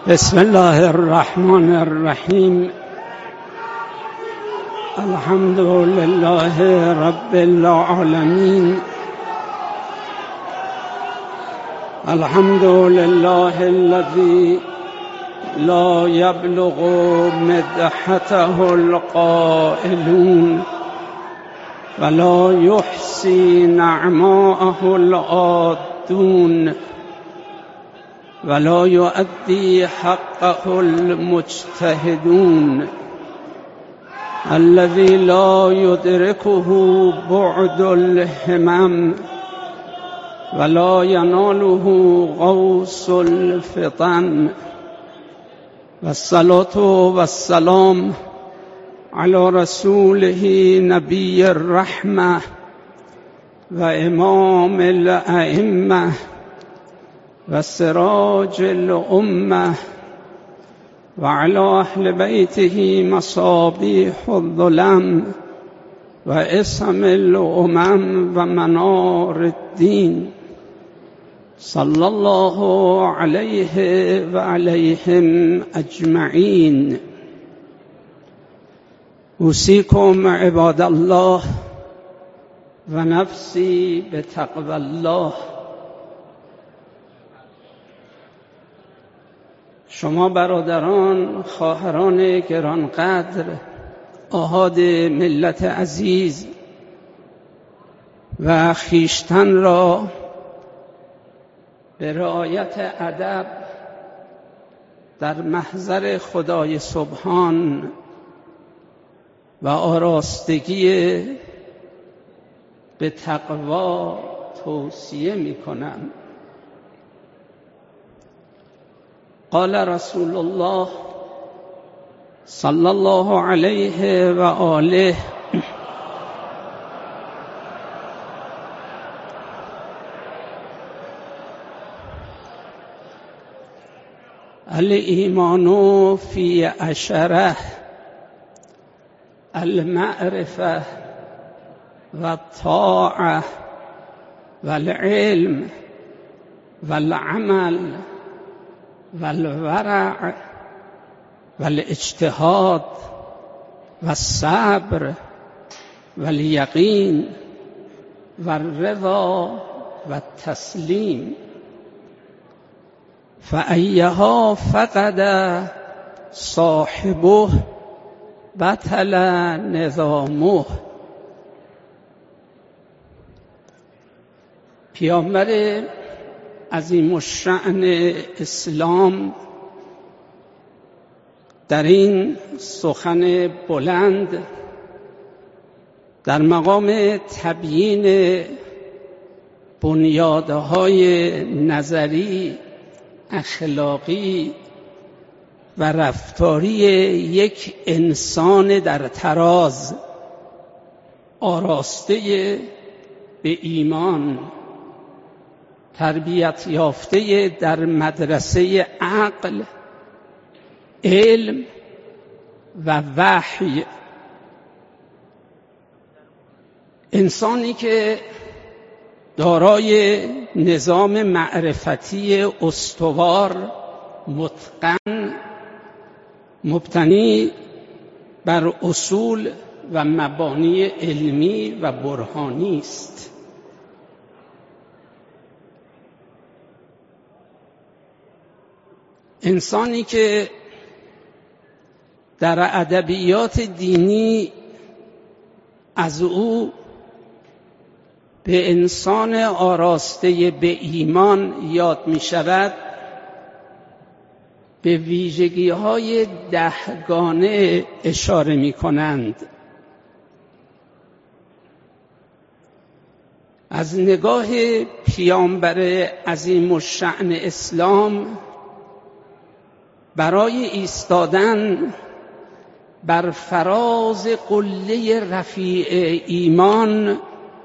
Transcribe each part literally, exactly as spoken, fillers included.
بسم الله الرحمن الرحیم. الحمد لله رب العالمین. الحمد لله الذي لا يبلغ مدحته القائلون ولا يحصي نعماءه العادون ولا يؤدي حقه المجتهدون الذي لا يدركه بعد الهمم ولا يناله غوص الفطن. والصلاة والسلام على رسوله نبي الرحمة وإمام الأئمة وسراج الأمة وعلى أهل بيته مصابيح الظلم وإسم الأمم ومنار الدين صلى الله عليه وعليهم أجمعين. أوصيكم عباد الله ونفسي بتقوى الله. شما برادران، خواهران گرانقدر، آحاد ملت عزیز و خویشتن را به رعایت ادب در محضر خدای سبحان و آراستگی به تقوا توصیه می کنم. قال رسول الله صلی الله علیه و آله الایمان فی عشره: المعرفه و الطاعه و العلم و العمل و الورع و الاجتهاد و الصبر و الیقین و الرضا و التسلیم. فأیها فقد صاحبه بطل نظامه. پیامبر عظیم الشأن اسلام در این سخن بلند در مقام تبیین بنیادهای نظری، اخلاقی و رفتاری یک انسان در تراز آراسته به ایمان، تربیت یافته در مدرسه عقل، علم و وحی، انسانی که دارای نظام معرفتی استوار، متقن، مبتنی بر اصول و مبانی علمی و برهانی است. انسانی که در ادبیات دینی از او به انسان آراسته به ایمان یاد می شود، به ویژگی های دهگانه اشاره می کنند. از نگاه پیامبر عظیم الشأن اسلام برای ایستادن بر فراز قله رفیع ایمان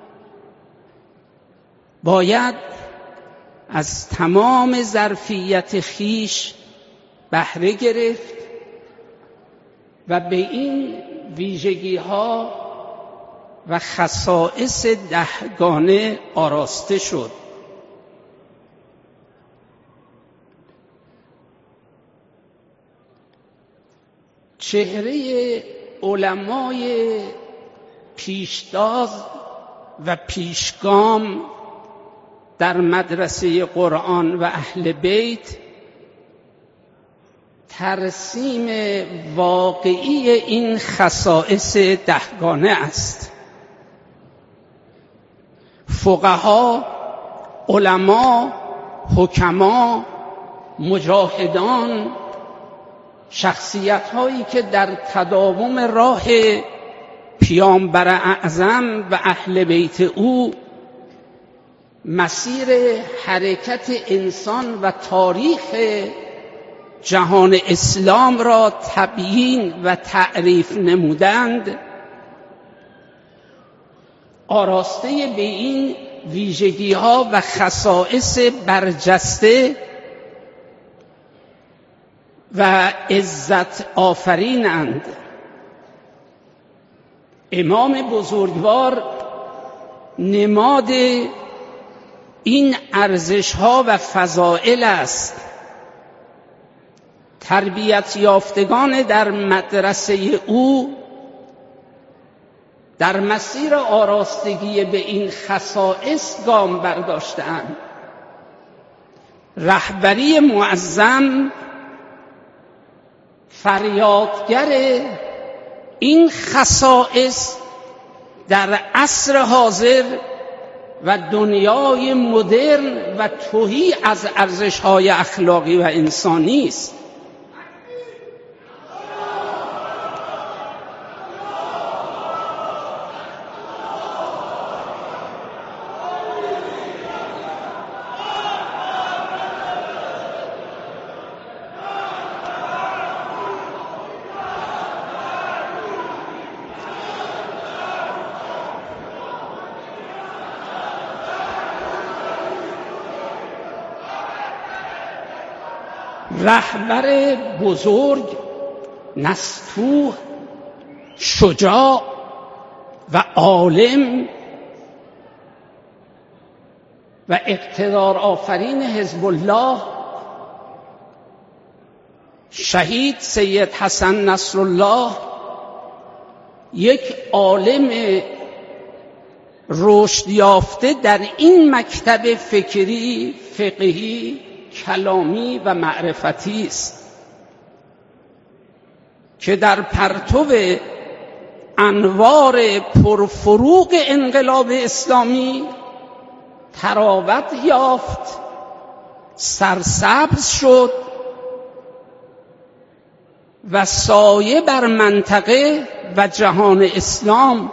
باید از تمام ظرفیت خیش بهره گرفت و به این ویژگی ها و خصائص دهگانه آراسته شد. چهره علمای پیشتاز و پیشگام در مدرسه قرآن و اهل بیت ترسیم واقعی این خصائص دهگانه است. فقها، علما، حکما، مجاهدان، شخصیت هایی که در تداوم راه پیامبر اعظم و اهل بیت او مسیر حرکت انسان و تاریخ جهان اسلام را تبیین و تعریف نمودند، آراسته به این ویژگی ها و خصائص برجسته و عزت آفرینند. امام بزرگوار نماد این ارزش ها و فضائل است. تربیت یافتگان در مدرسه او در مسیر آراستگی به این خصائص گام برداشتند. رهبری معظم فریادگر این خصائص در عصر حاضر و دنیای مدرن و تهی از ارزش‌های اخلاقی و انسانی است. رهبر بزرگ، نستوه، شجاع و عالم و اقتدار آفرین حزب الله شهید سید حسن نصرالله یک عالم رشد یافته در این مکتب فکری، فقهی، کلامی و معرفتی است که در پرتو انوار پرفروغ انقلاب اسلامی تراوت یافت، سرسبز شد و سایه بر منطقه و جهان اسلام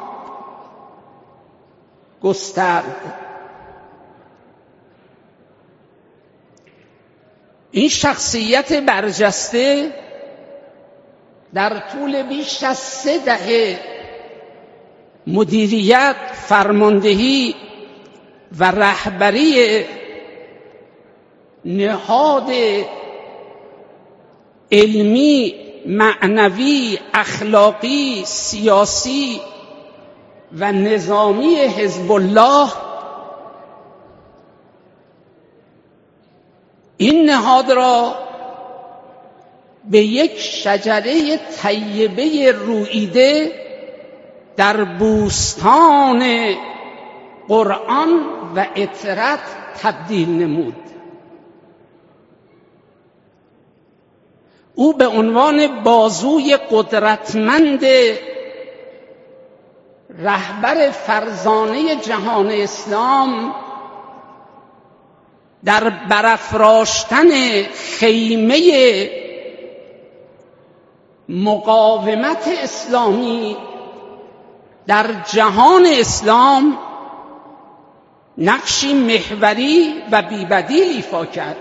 گسترد. این شخصیت برجسته در طول بیش از سه دهه مدیریت، فرماندهی و رهبری نهاد علمی، معنوی، اخلاقی، سیاسی و نظامی حزب الله این نهاد را به یک شجره طیبه روییده در بوستان قرآن و اطرت تبدیل نمود. او به عنوان بازوی قدرتمند رهبر فرزانه جهان اسلام در برافراشتن خیمه مقاومت اسلامی در جهان اسلام نقشی محوری و بی‌بدیل ایفا کرد.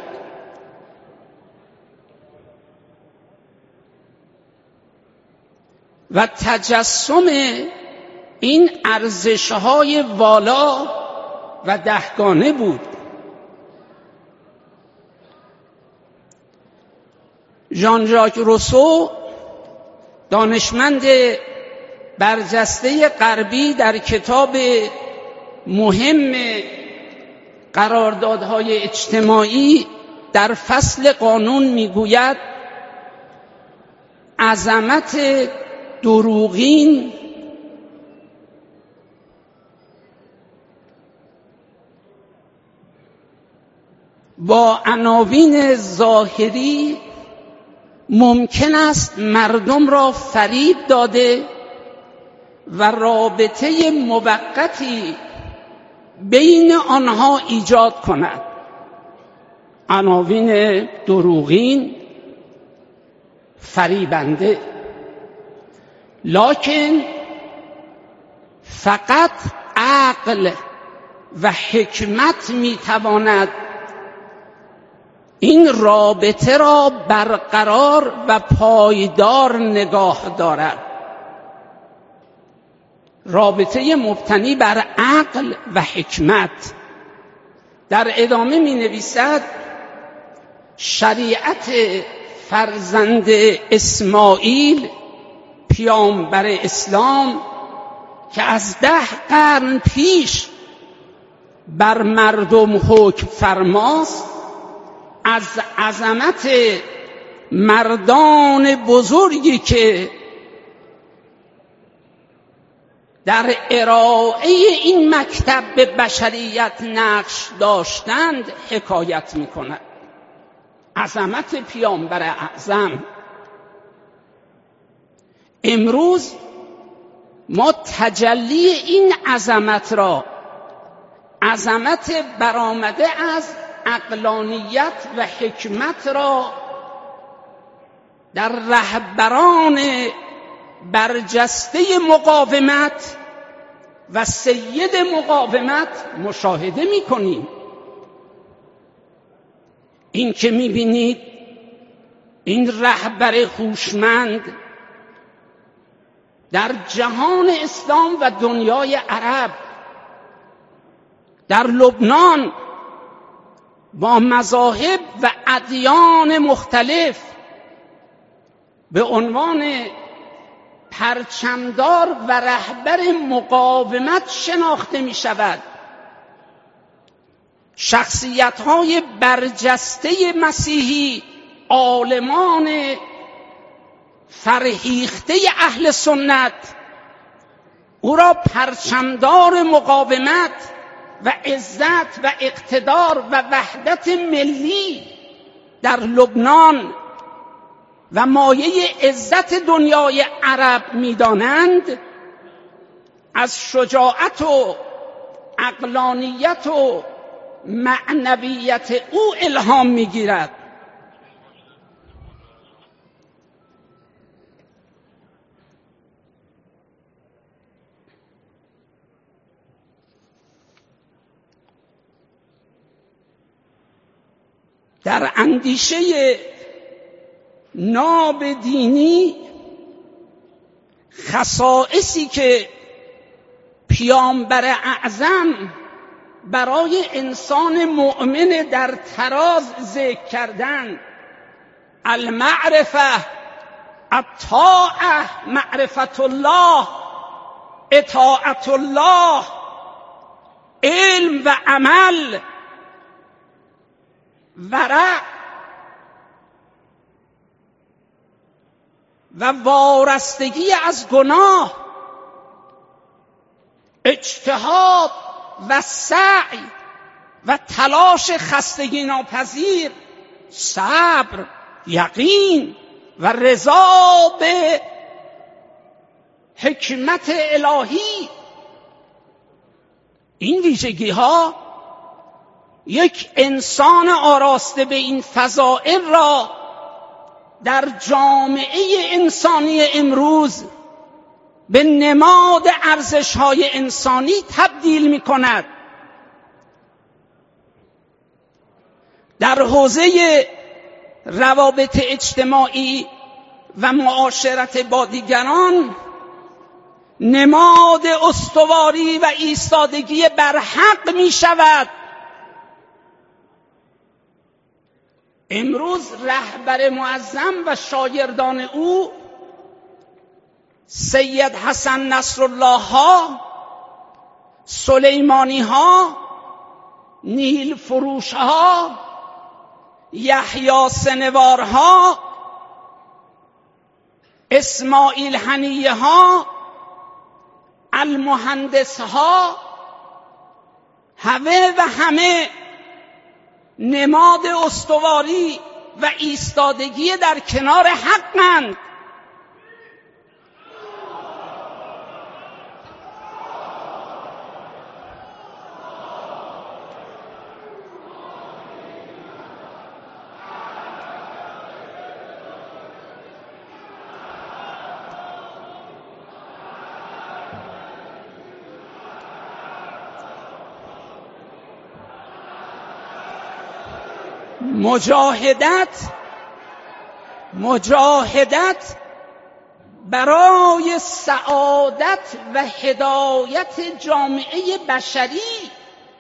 و تجسم این ارزش‌های والا و دهگانه بود. ژان ژاک روسو، دانشمند برجسته غربی، در کتاب مهم قراردادهای اجتماعی در فصل قانون میگوید عظمت دروغین با عناوین ظاهری ممکن است مردم را فریب داده و رابطه موقتی بین آنها ایجاد کند. عناوین دروغین، فریبنده، لکن فقط عقل و حکمت میتواند این رابطه را برقرار و پایدار نگاه دارد. رابطه مبتنی بر عقل و حکمت. در ادامه می نویسد شریعت فرزند اسماعیل پیامبر اسلام که از ده قرن پیش بر مردم حکم فرماست، از عظمت مردان بزرگی که در ارائه این مکتب به بشریت نقش داشتند حکایت می‌کند. عظمت پیامبر اعظم. امروز ما تجلی این عظمت را، عظمت برآمده از عقلانیت و حکمت را در رهبران برجسته مقاومت و سید مقاومت مشاهده می‌کنیم. این که می‌بینید این رهبر هوشمند در جهان اسلام و دنیای عرب، در لبنان با مذاهب و ادیان مختلف به عنوان پرچمدار و رهبر مقاومت شناخته می شود. شخصیت‌های برجسته مسیحی، عالمان فرهیخته اهل سنت او را پرچمدار مقاومت و عزت و اقتدار و وحدت ملی در لبنان و مایه عزت دنیای عرب می‌دانند. از شجاعت و عقلانیت و معنویت او الهام می‌گیرد. در اندیشه ناب دینی خصائصی که پیامبر اعظم برای انسان مؤمن در تراز ذکر کردند: المعرفه، الطاعه، معرفت الله، اطاعت الله، علم و عمل، ورع و وارستگی از گناه، اجتهاد و سعی و تلاش خستگی ناپذیر، صبر، یقین و رضا به حکمت الهی. این ویژگی ها یک انسان آراسته به این فضائل را در جامعه انسانی امروز به نماد ارزش‌های انسانی تبدیل می‌کند. در حوزه روابط اجتماعی و معاشرت با دیگران نماد استواری و ایستادگی بر حق می‌شود. امروز رهبر معظم و شاگردان او سید حسن نصرالله ها، سلیمانی ها، نیل فروش ها، یحیی سنوار ها اسماعیل هنیه ها، المهندس ها، همه و همه نماد استواری و ایستادگی در کنار حقند. مجاهدت مجاهدت برای سعادت و هدایت جامعه بشری،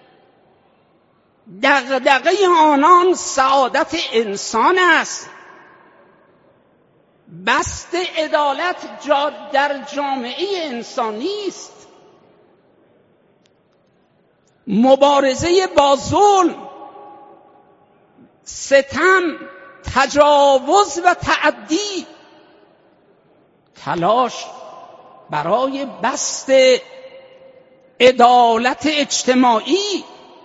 دغدغه آنان سعادت انسان است. بست عدالت در جامعه انسانی است. مبارزه با ظلم، ستم، تجاوز و تعدی، تلاش برای بست عدالت اجتماعی،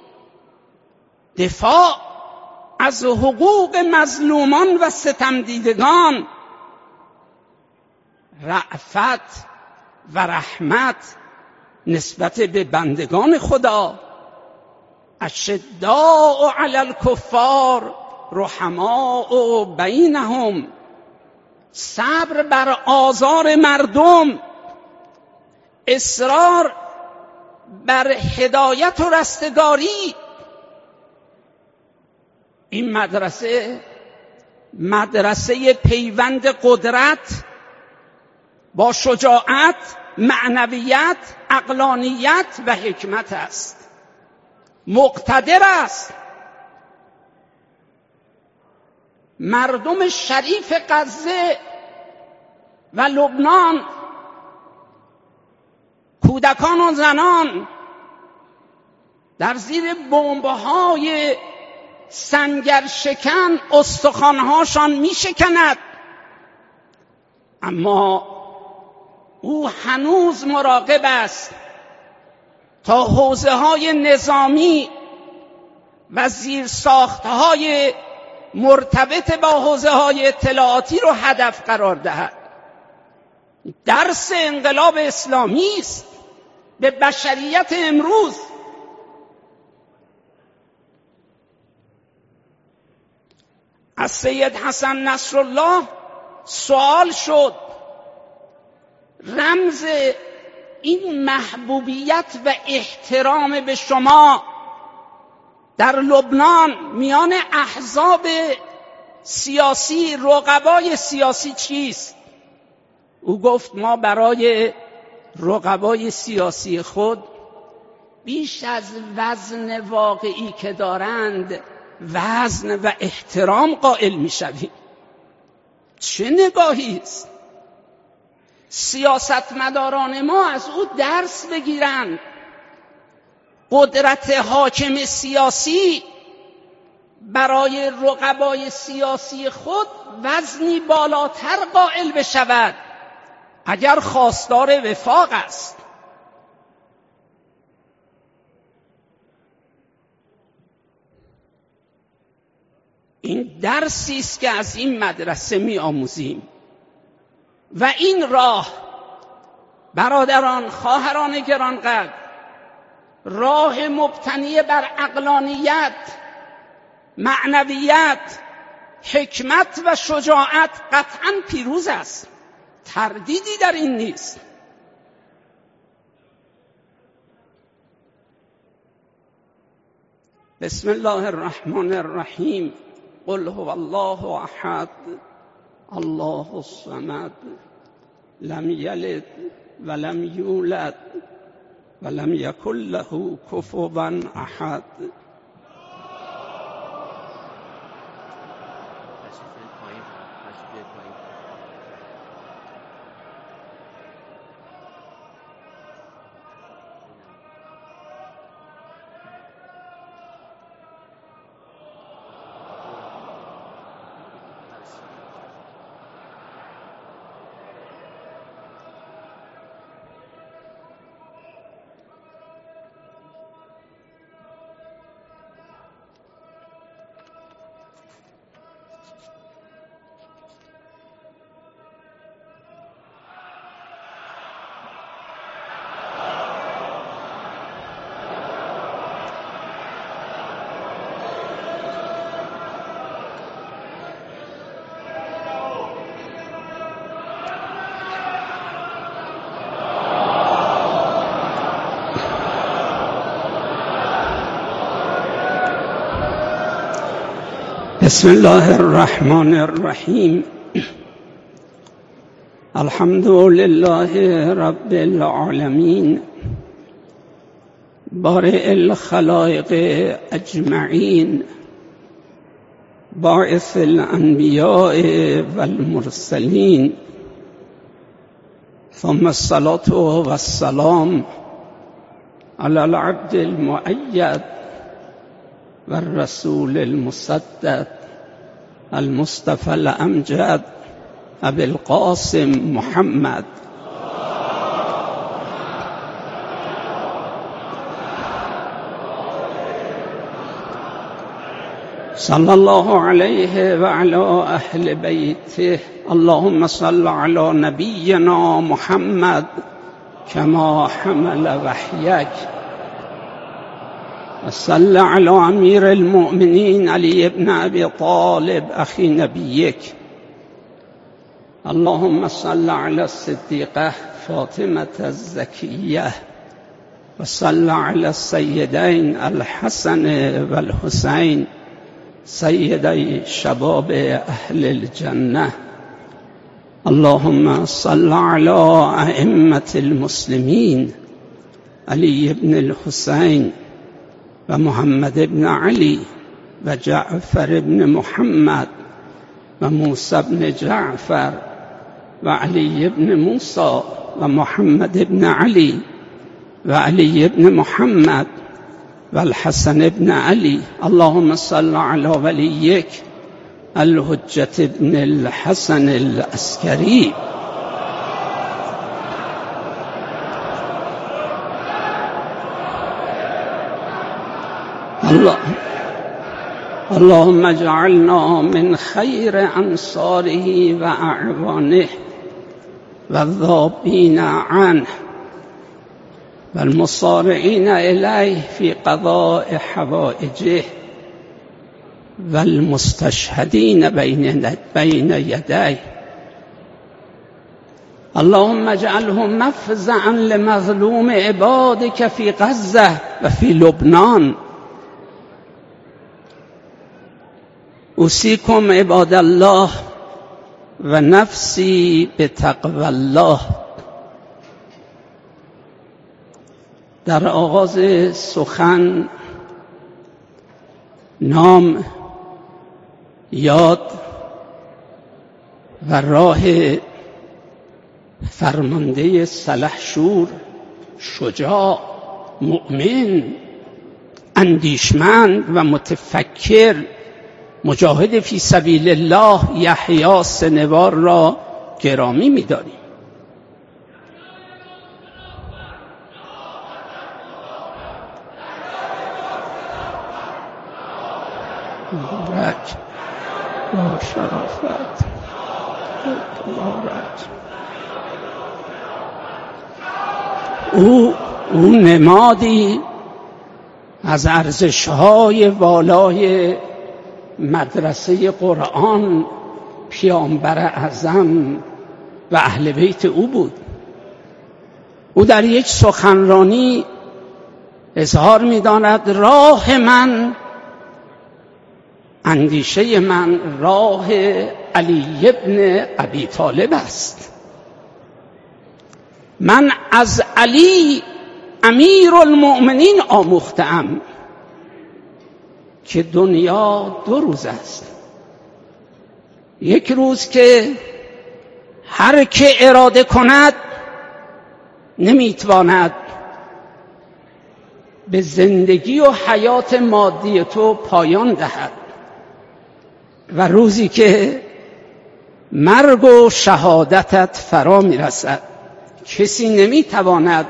دفاع از حقوق مظلومان و ستمدیدگان، رأفت و رحمت نسبت به بندگان خدا، اشداء علی الکفار رحماء بینهم، صبر بر آزار مردم، اصرار بر هدایت و رستگاری. این مدرسه مدرسه پیوند قدرت با شجاعت، معنویت، عقلانیت و حکمت است. مقتدر است. مردم شریف غزه و لبنان، کودکان و زنان در زیر بمب‌های سنگرشکن استخوان‌هاشان می‌شکند، اما او هنوز مراقب است تا حوزه‌های نظامی و زیرساخت‌های مرتبط با حوزه‌های اطلاعاتی رو هدف قرار دهد. درس انقلاب اسلامی است به بشریت امروز. از سید حسن نصرالله سوال شد رمز این محبوبیت و احترام به شما در لبنان میان احزاب سیاسی، رقبای سیاسی چیست؟ او گفت ما برای رقبای سیاسی خود بیش از وزن واقعی که دارند وزن و احترام قائل میشویم. چه نگاهی است؟ سیاستمداران ما از او درس بگیرند. قدرت حاکم سیاسی برای رقبای سیاسی خود وزنی بالاتر قائل بشود اگر خواستار وفاق است. این درسی است که از این مدرسه می آموزیم و این راه برادران، خواهران گرانقدر، راه مبتنی بر عقلانیت، معنویت، حکمت و شجاعت قطعاً پیروز است. تردیدی در این نیست. بسم الله الرحمن الرحیم. قل هو الله احد الله الصمد لم یلد ولم یولد ولم یکن له کفوا احد. بسم الله الرحمن الرحیم. الحمد لله رب العالمین، بارئ الخلائق اجمعین، باعث الانبیاء والمرسلین، ثم الصلاة والسلام على العبد المؤید والرسول المسدد المصطفى الأمجد أبي القاسم محمد صلى الله عليه وعلى أهل بيته. اللهم صل على نبينا محمد كما حمل وحيك، وصل على أمير المؤمنين علي بن أبي طالب أخي نبيك. اللهم صل على الصديقة فاطمة الزكية، وصل على السيدين الحسن والحسين سيدي شباب أهل الجنة. اللهم صل على أئمة المسلمين علي بن الحسين ومحمد بن علي وجعفر بن محمد وموسى بن جعفر وعلي بن موسى ومحمد بن علي وعلي بن محمد والحسن بن علي. اللهم صل على وليك الحجة بن الحسن العسكري. الله اللهم اجعلنا من خير أنصاره وأعوانه والذابين عنه والمصارعين إليه في قضاء حوائجه والمستشهدين بين يديه. اللهم اجعله مفزعا لمظلوم عبادك في غزة وفي لبنان. أوصيكم عباد الله ونفسي بتقوى الله. در آغاز سخن نام، یاد و راه فرمانده سلحشور، شجاع، مؤمن، اندیشمند و متفکر، مجاهد فی سبیل الله یحیی سنوار را گرامی می‌داریم. مبارک با شرافت مبارک. او او نمادی از ارزش‌های والای مدرسه قرآن، پیامبر اعظم و اهل بیت او بود. او در یک سخنرانی اظهار می‌داند راه من، اندیشه من راه علی ابن ابی طالب است. من از علی امیر المؤمنین آموختم که دنیا دو روز است. یک روز که هر که اراده کند نمیتواند به زندگی و حیات مادی تو پایان دهد، و روزی که مرگ و شهادتت فرا میرسد. کسی نمیتواند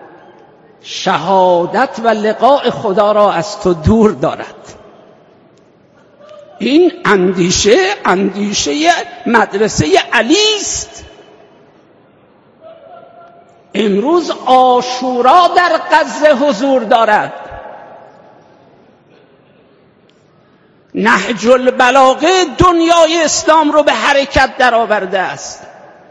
شهادت و لقاء خدا را از تو دور دارد. این اندیشه اندیشه مدرسه علی است. امروز عاشورا در غزه حضور دارد. نهج البلاغه دنیای اسلام رو به حرکت درآورده است.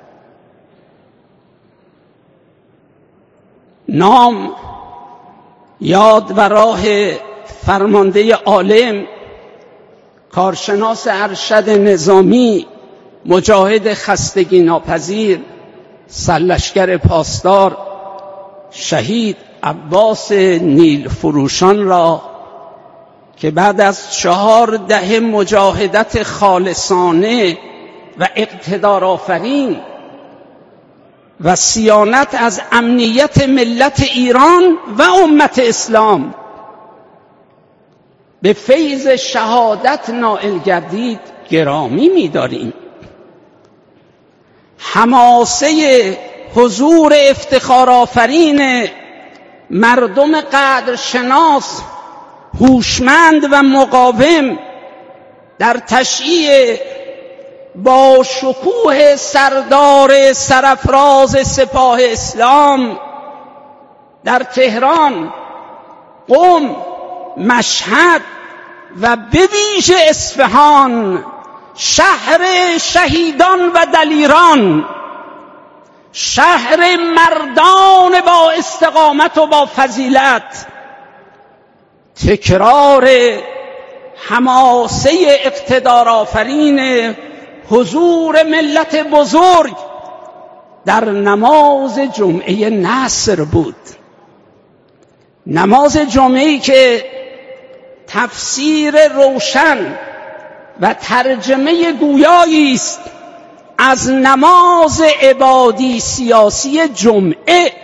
نام، یاد و راه فرمانده عالم کارشناس ارشد نظامی، مجاهد خستگی ناپذیر، سرلشکر پاسدار شهید عباس نیل فروشان را که بعد از چهار دهه مجاهدت خالصانه و اقتدار آفرین و صیانت از امنیت ملت ایران و امت اسلام به فیض شهادت نائل گردید گرامی می‌داریم. حماسه حضور افتخارآفرین مردم قدرشناس، هوشمند و مقاوم در تشییع با شکوه سردار سرافراز سپاه اسلام در تهران، قم، مشهد و به ویژه اصفهان، شهر شهیدان و دلیران، شهر مردان با استقامت و با فضیلت، تکرار حماسه اقتدارآفرین حضور ملت بزرگ در نماز جمعه نصر بود. نماز جمعه‌ای که تفسیر روشن و ترجمه گویایی است از نماز عبادی سیاسی جمعه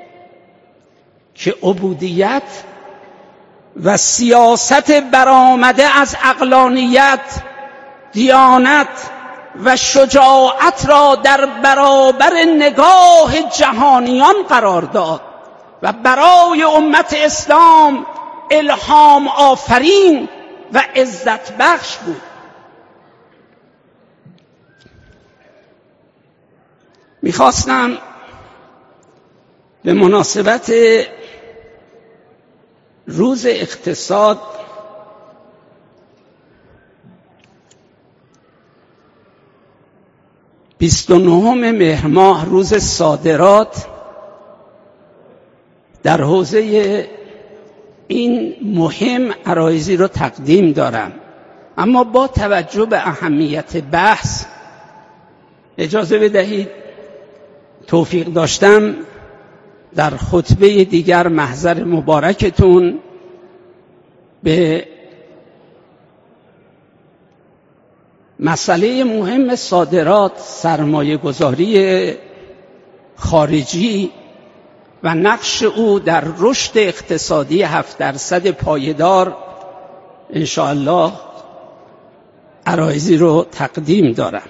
که عبودیت و سیاست برآمده از عقلانیت، دیانت و شجاعت را در برابر نگاه جهانیان قرار داد و برای امت اسلام الهام آفرین و عزت بخش بود. میخواستم به مناسبت روز اقتصاد بیست و نهم مهر ماه، روز صادرات، در حوزه این مهم عرایضی رو تقدیم دارم. اما با توجه به اهمیت بحث اجازه بدهید توفیق داشتم در خطبه دیگر محضر مبارکتون به مسئله مهم صادرات، سرمایه گذاری خارجی و نقش او در رشد اقتصادی هفت درصد پایدار انشاءالله عرایضی رو تقدیم دارم.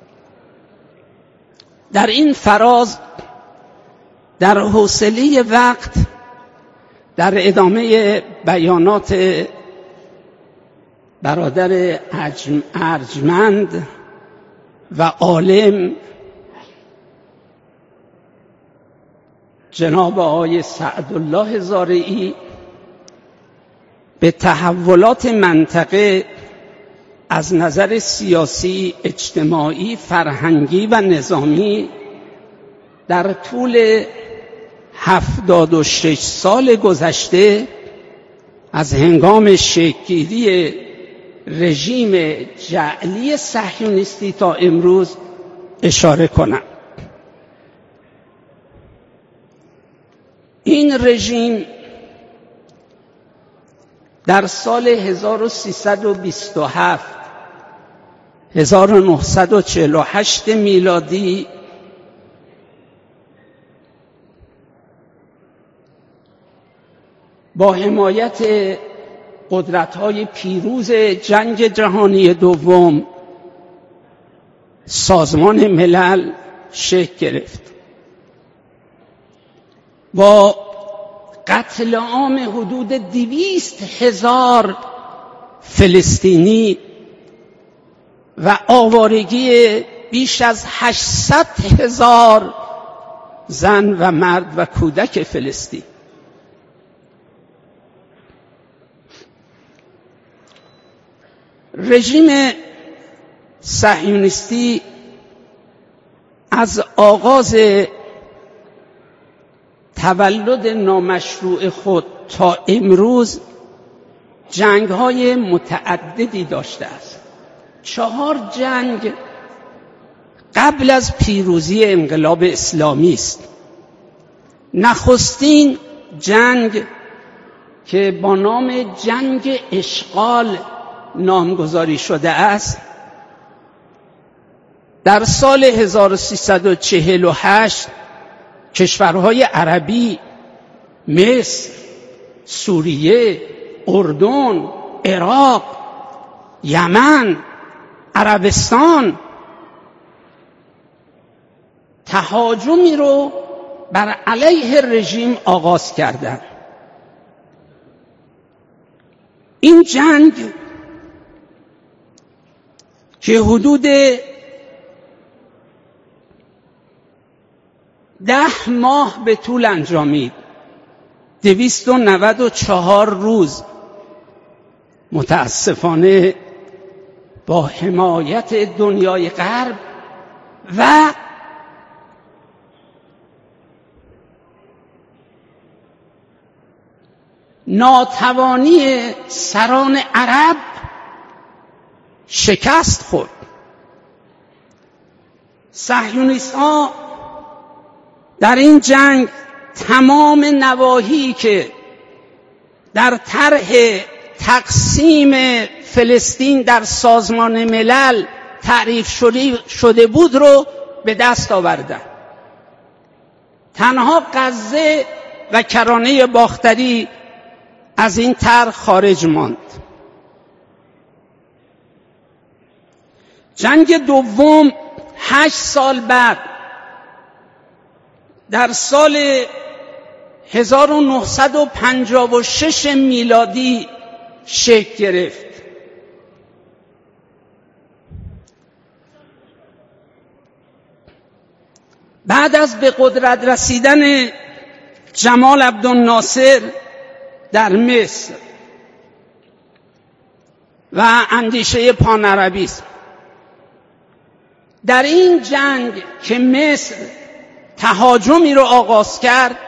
در این فراز در حوصله وقت در ادامه بیانات برادر ارجمند و عالم جناب آقای سعدالله زارعی به تحولات منطقه از نظر سیاسی، اجتماعی، فرهنگی و نظامی در طول هفتاد و شش سال گذشته از هنگام شکل‌گیری رژیم جعلی صهیونیستی تا امروز اشاره کنم. این رژیم در سال هزار و سیصد و بیست و هفت هزار و نهصد و چهل و هشت میلادی با حمایت قدرت‌های پیروز جنگ جهانی دوم سازمان ملل شکل گرفت. با قتل عام حدود دویست هزار فلسطینی و آوارگی بیش از هشتصد هزار زن و مرد و کودک فلسطین. رژیم صهیونیستی از آغاز تولد نامشروع خود تا امروز جنگ‌های متعددی داشته است. چهار جنگ قبل از پیروزی انقلاب اسلامی است. نخستین جنگ که با نام جنگ اشغال نامگذاری شده است در سال هزار و سیصد و چهل و هشت کشورهای عربی مصر، سوریه، اردن، عراق، یمن، عربستان تهاجمی رو بر علیه رژیم آغاز کردند. این جنگ که حدود ده ماه به طول انجامید، دویست و نود و چهار روز، متاسفانه با حمایت دنیای غرب و ناتوانی سران عرب شکست خورد. صهیونیست‌ها در این جنگ تمام نواحی که در طرح تقسیم فلسطین در سازمان ملل تعریف شده بود رو به دست آوردند. تنها غزه و کرانه باختری از این طرح خارج ماند. جنگ دوم هشت سال بعد در سال هزار و نهصد و پنجاه و شش میلادی شکل گرفت. بعد از به قدرت رسیدن جمال عبدالناصر در مصر و اندیشه پانعربیسم، در این جنگ که مصر تهاجمی رو آغاز کرد،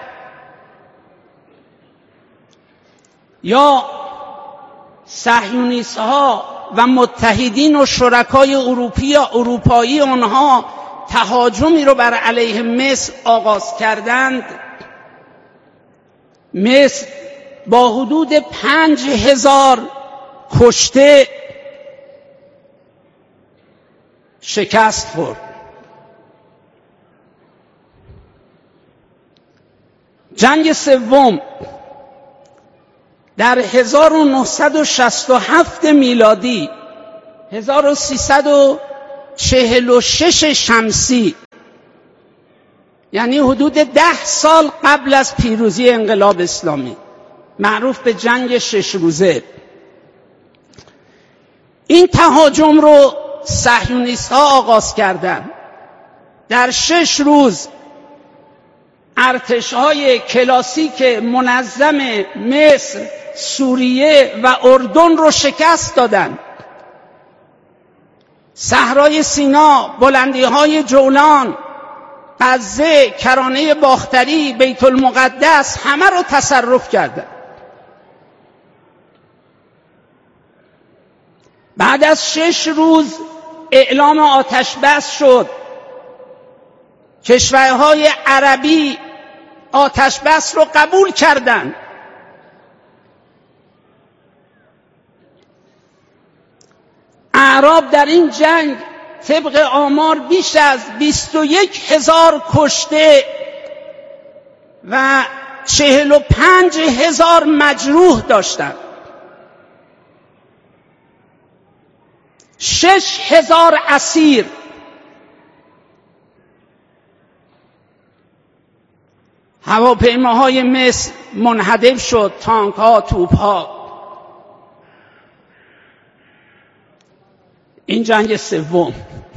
یا صهیونیست‌ها و متحدین و شرکای اروپایی اروپایی آنها تهاجمی رو بر علیه مصر آغاز کردند، مصر با حدود پنج هزار کشته شکست خورد. جنگ سوم در هزار و نهصد و شصت و هفت میلادی، هزار و سیصد و چهل و شش شمسی، یعنی حدود ده سال قبل از پیروزی انقلاب اسلامی، معروف به جنگ شش روزه، این تهاجم رو صهیونیست‌ها آغاز کردند. در شش روز ارتش‌های کلاسیک منظم مصر، سوریه و اردن رو شکست دادند. صحرای سینا، بلندی‌های جولان، غزه، کرانه باختری، بیت المقدس همه رو تصرف کردند. بعد از شش روز اعلام آتش بس شد. کشورهای عربی آتش بس رو قبول کردند. اعراب در این جنگ طبق آمار بیش از بیست و یک هزار کشته و چهل و پنج هزار مجروح داشتند. شش هزار اسیر. هواپیماهای مصر منهدم شد، تانک ها، توپ ها. این جنگ سوم.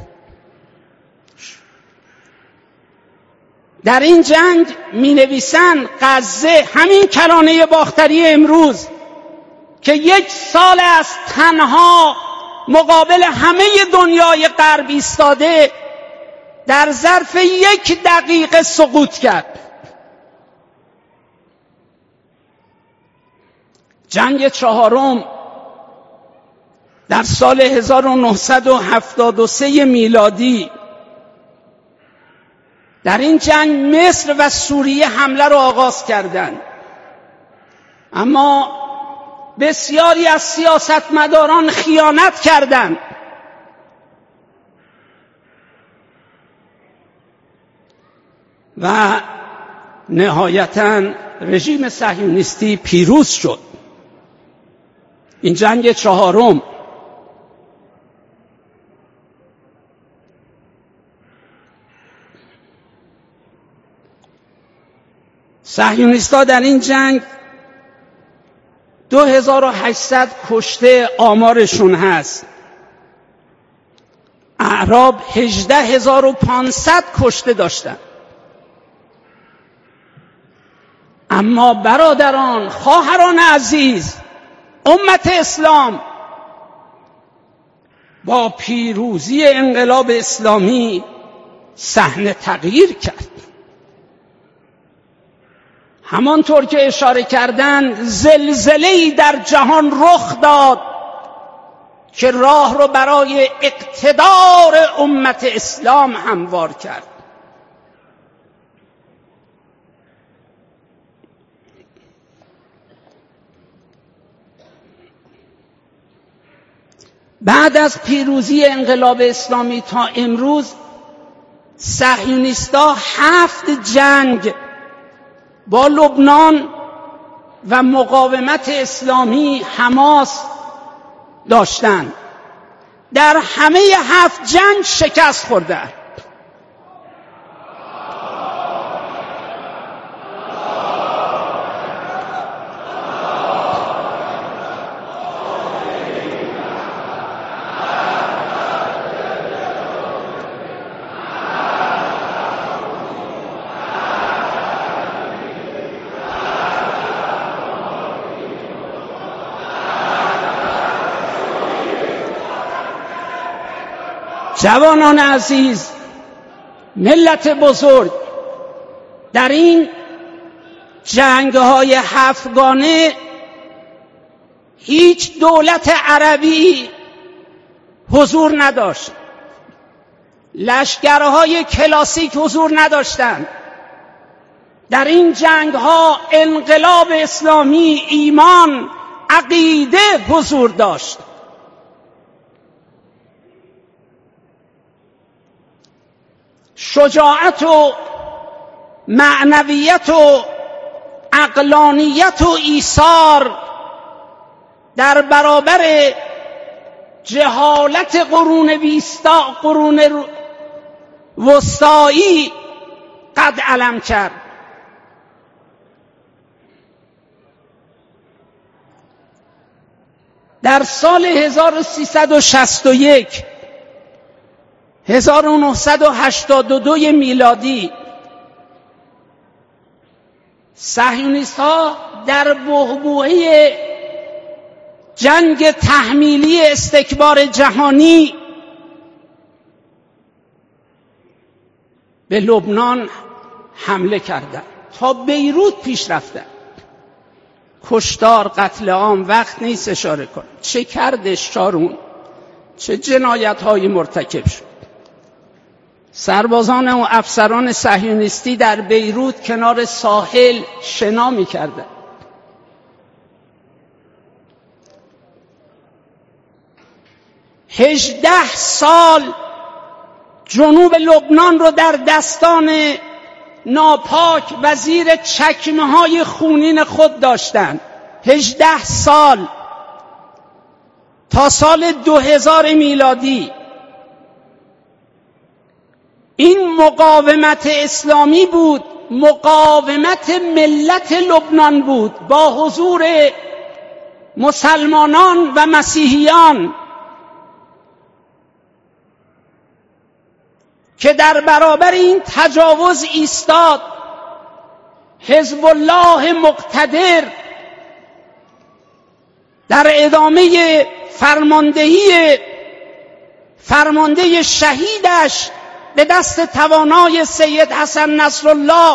در این جنگ می نویسن غزه، همین کرانه باختری امروز که یک سال است تنها مقابل همه دنیای غرب ایستاده، در ظرف یک دقیقه سقوط کرد. جنگ چهارم در سال هزار و نهصد و هفتاد و سه میلادی در این جنگ مصر و سوریه حمله را آغاز کردند، اما بسیاری از سیاستمداران خیانت کردند و نهایتاً رژیم صهیونیستی پیروز شد. این جنگ چهارم صهیونیست‌ها در این جنگ دو هزار و هشتصد کشته آمارشون هست. اعراب هجده هزار و پانصد کشته داشتن. اما برادران، خواهران عزیز، امت اسلام با پیروزی انقلاب اسلامی صحنه تغییر کرد. همانطور که اشاره کردند، زلزله‌ای در جهان رخ داد که راه رو برای اقتدار امت اسلام هموار کرد. بعد از پیروزی انقلاب اسلامی تا امروز صهیونیست‌ها هفت جنگ با لبنان و مقاومت اسلامی حماس داشتند. در همه هفت جنگ شکست خوردند. جوانان عزیز، ملت بزرگ، در این جنگ‌های هفتگانه هیچ دولت عربی حضور نداشت. لشکرهای کلاسیک حضور نداشتند. در این جنگ‌ها انقلاب اسلامی، ایمان، عقیده حضور داشت. شجاعت و معنویت و عقلانیت و ایثار در برابر جهالت قرون وسطا قرون وسطایی قد علم کرد. در سال هزار و سیصد و شصت و یک هزار و نهصد و هشتاد و دو میلادی صهیونیست‌ها در بحبوحه جنگ تحمیلی استکبار جهانی به لبنان حمله کردند، تا بیروت پیش رفتند. کشتار، قتل عام، وقت نیست اشاره کنم. چه کرد شارون، چه جنایت‌هایی مرتکب شد. سربازان و افسران صهیونیستی در بیروت کنار ساحل شنا می‌کردند. هجده سال جنوب لبنان رو در دستان ناپاک و زیر چکمه‌های خونین خود داشتند. هجده سال تا سال دو هزار میلادی. این مقاومت اسلامی بود، مقاومت ملت لبنان بود با حضور مسلمانان و مسیحیان که در برابر این تجاوز ایستاد. حزب الله مقتدر در ادامه فرماندهی فرمانده شهیدش به دست توانای سید حسن نصرالله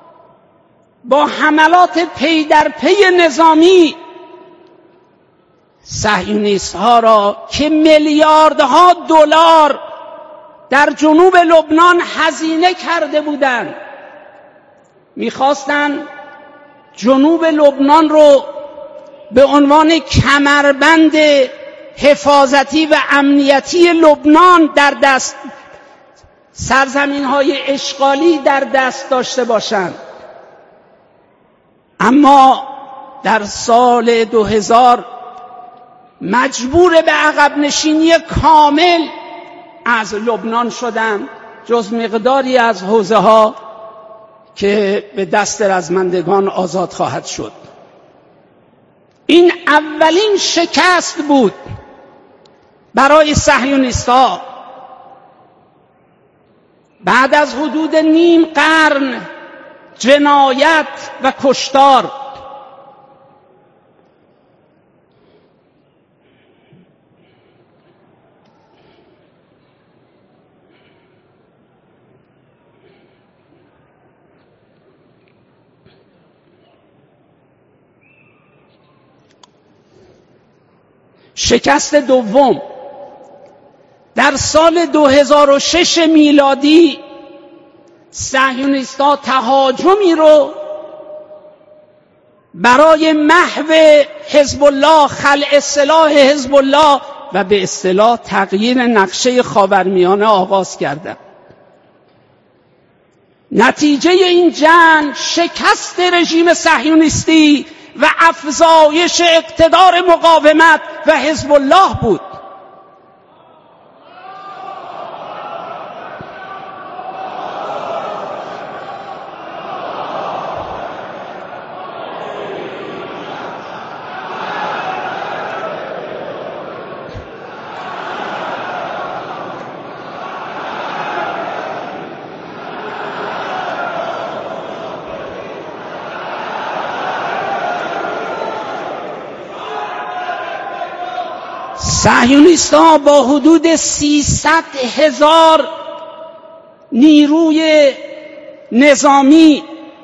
با حملات پی در پی نظامی صهیونیست ها را که میلیاردها دلار در جنوب لبنان هزینه کرده بودند، میخواستند جنوب لبنان رو به عنوان کمربند حفاظتی و امنیتی لبنان در دست، سرزمین های اشغالی در دست داشته باشند. اما در سال دو هزار مجبور به عقب نشینی کامل از لبنان شدند، جز مقداری از حوزه ها که به دست رزمندگان آزاد خواهد شد. این اولین شکست بود برای صهیونیست‌ها بعد از حدود نیم قرن جنایت و کشتار. شکست دوم در سال دو هزار و شش میلادی، صهیونیست‌ها تهاجمی رو برای محو حزب الله، خلع سلاح حزب الله و به اصطلاح تغییر نقشه خاورمیانه آغاز کردند. نتیجه این جنگ شکست رژیم صهیونیستی و افزایش اقتدار مقاومت و حزب الله بود. صهیونیست‌ها با حدود سیصد هزار نیروی نظامی،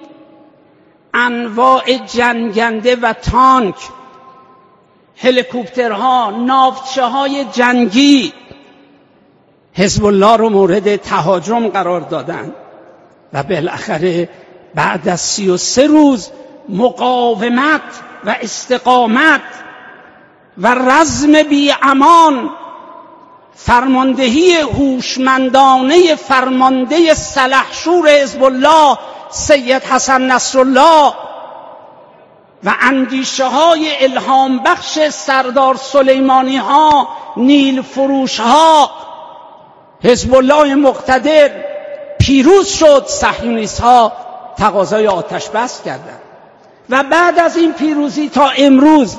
انواع جنگنده و تانک، هلیکوپترها، ناوچه‌های جنگی، حزب الله رو مورد تهاجم قرار دادند و بالاخره بعد از سی و سه روز مقاومت و استقامت و رزم بی امان، فرماندهی هوشمندانه فرمانده سلحشور حزب الله سید حسن نصرالله و اندیشه های الهام بخش سردار سلیمانی ها، نیل فروش ها، حزب الله مقتدر پیروز شد. صهیونیست ها تقاضای آتش بس کردند و بعد از این پیروزی تا امروز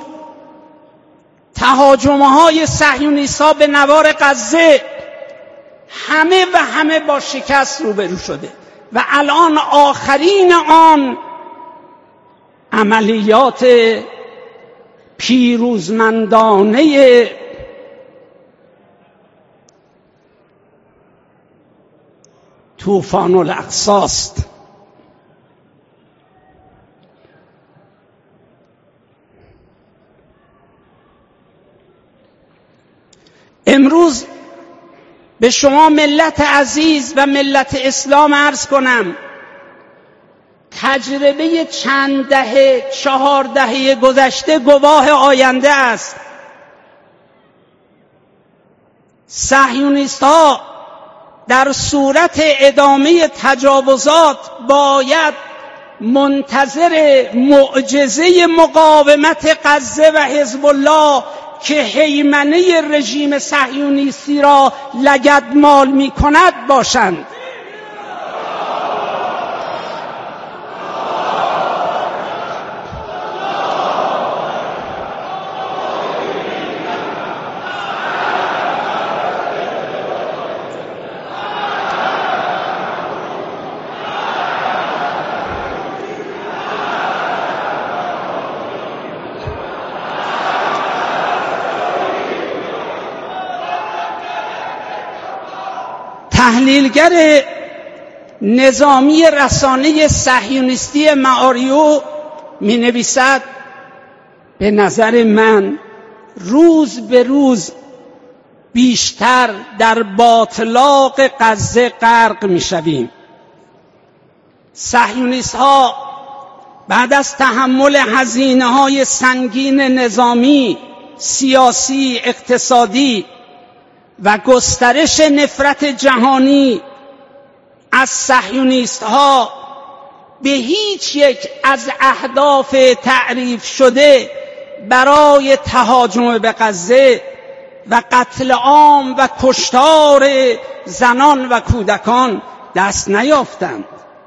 تهاجم‌های صهیونیست‌ها به نوار غزه همه و همه با شکست روبرو شده و الان آخرین آن عملیات پیروزمندانه طوفان الاقصی است. امروز به شما ملت عزیز و ملت اسلام عرض کنم، تجربه چند دهه، چهار دهه گذشته گواه آینده است. صهیونیست‌ها در صورت ادامه تجاوزات باید منتظر معجزه مقاومت غزه و حزب الله که هیمنه رژیم صهیونیستی را لگدمال می کند باشند. تحلیلگر نظامی رسانه صهیونیستی معاریو می نویسد: به نظر من روز به روز بیشتر در باطلاق غزه غرق می‌شویم. صهیونیست‌ها بعد از تحمل هزینه‌های سنگین نظامی، سیاسی، اقتصادی و گسترش نفرت جهانی از صهیونیست‌ها به هیچ یک از اهداف تعریف شده برای تهاجم به غزه و قتل عام و کشتار زنان و کودکان دست نیافتند.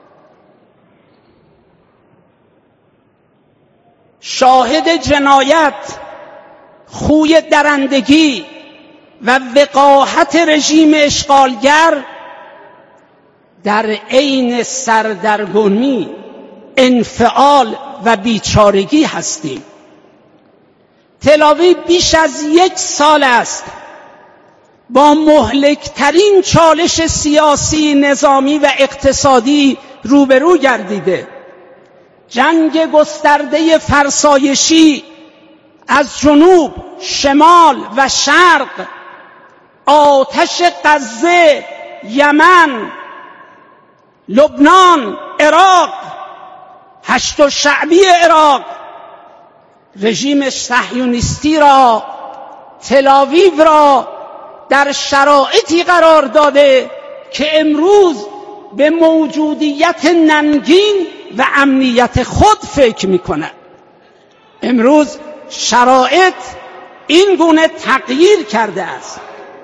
شاهد جنایت، خوی درندگی و وقاحت رژیم اشغالگر در عین سردرگمی، انفعال و بیچارگی هستیم. تل‌آویو بیش از یک سال است با مهلکترین چالش سیاسی، نظامی و اقتصادی روبرو گردیده. جنگ گسترده فرسایشی از جنوب، شمال و شرق، آتش غزه، یمن، لبنان، عراق، هشت شعبی عراق، رژیم صهیونیستی را، تل‌آویو را در شرایطی قرار داده که امروز به موجودیت ننگین و امنیت خود فکر می‌کند. امروز شرایط این گونه تغییر کرده است.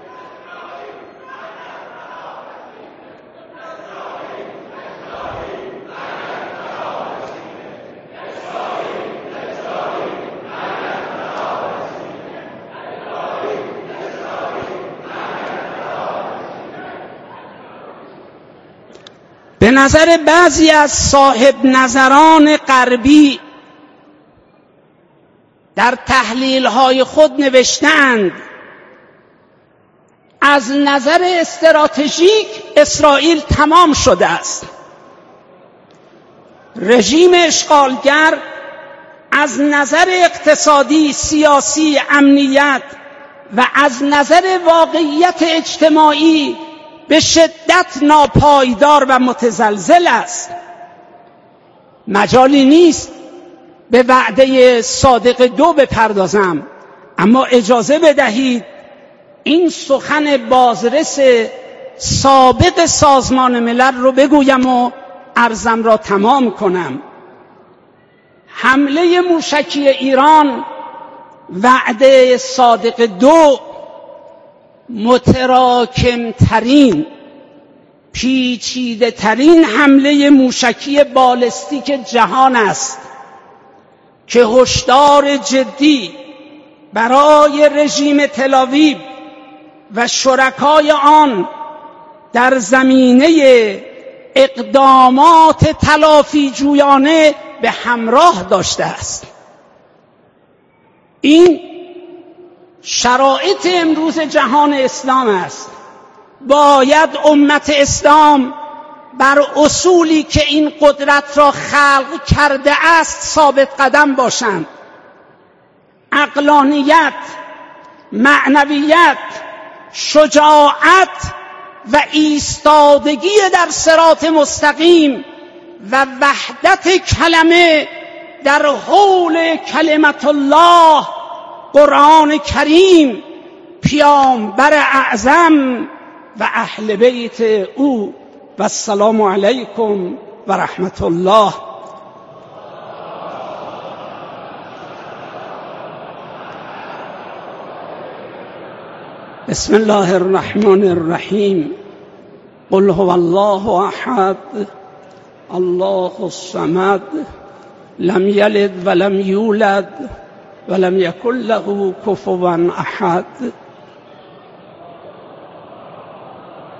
به نظر بعضی از صاحب نظران غربی در تحلیل‌های خود نوشتند از نظر استراتژیک اسرائیل تمام شده است. رژیم اشغالگر از نظر اقتصادی، سیاسی، امنیت و از نظر واقعیت اجتماعی به شدت ناپایدار و متزلزل است. مجالی نیست به وعده صادق دو بپردازم، اما اجازه بدهید این سخن بازرس سابق سازمان ملل رو بگویم و عرضم را تمام کنم. حمله موشکی ایران، وعده صادق دو، متراکمترین، پیچیده ترین حمله موشکی بالستیک جهان است که هشدار جدی برای رژیم تل‌آویو و شرکای آن در زمینه اقدامات تلافی جویانه به همراه داشته است. این شرایط امروز جهان اسلام است. باید امت اسلام بر اصولی که این قدرت را خلق کرده است ثابت قدم باشند. عقلانیت، معنویت، شجاعت و ایستادگی در صراط مستقیم و وحدت کلمه در حول کلمت الله، قرآن کریم، پیامبر اعظم و اهل بیت او. و السلام علیکم و رحمت الله. بسم الله الرحمن الرحیم. قل هو الله احد الله الصمد لم یلد ولم یولد ولم یکن له کفوا احد.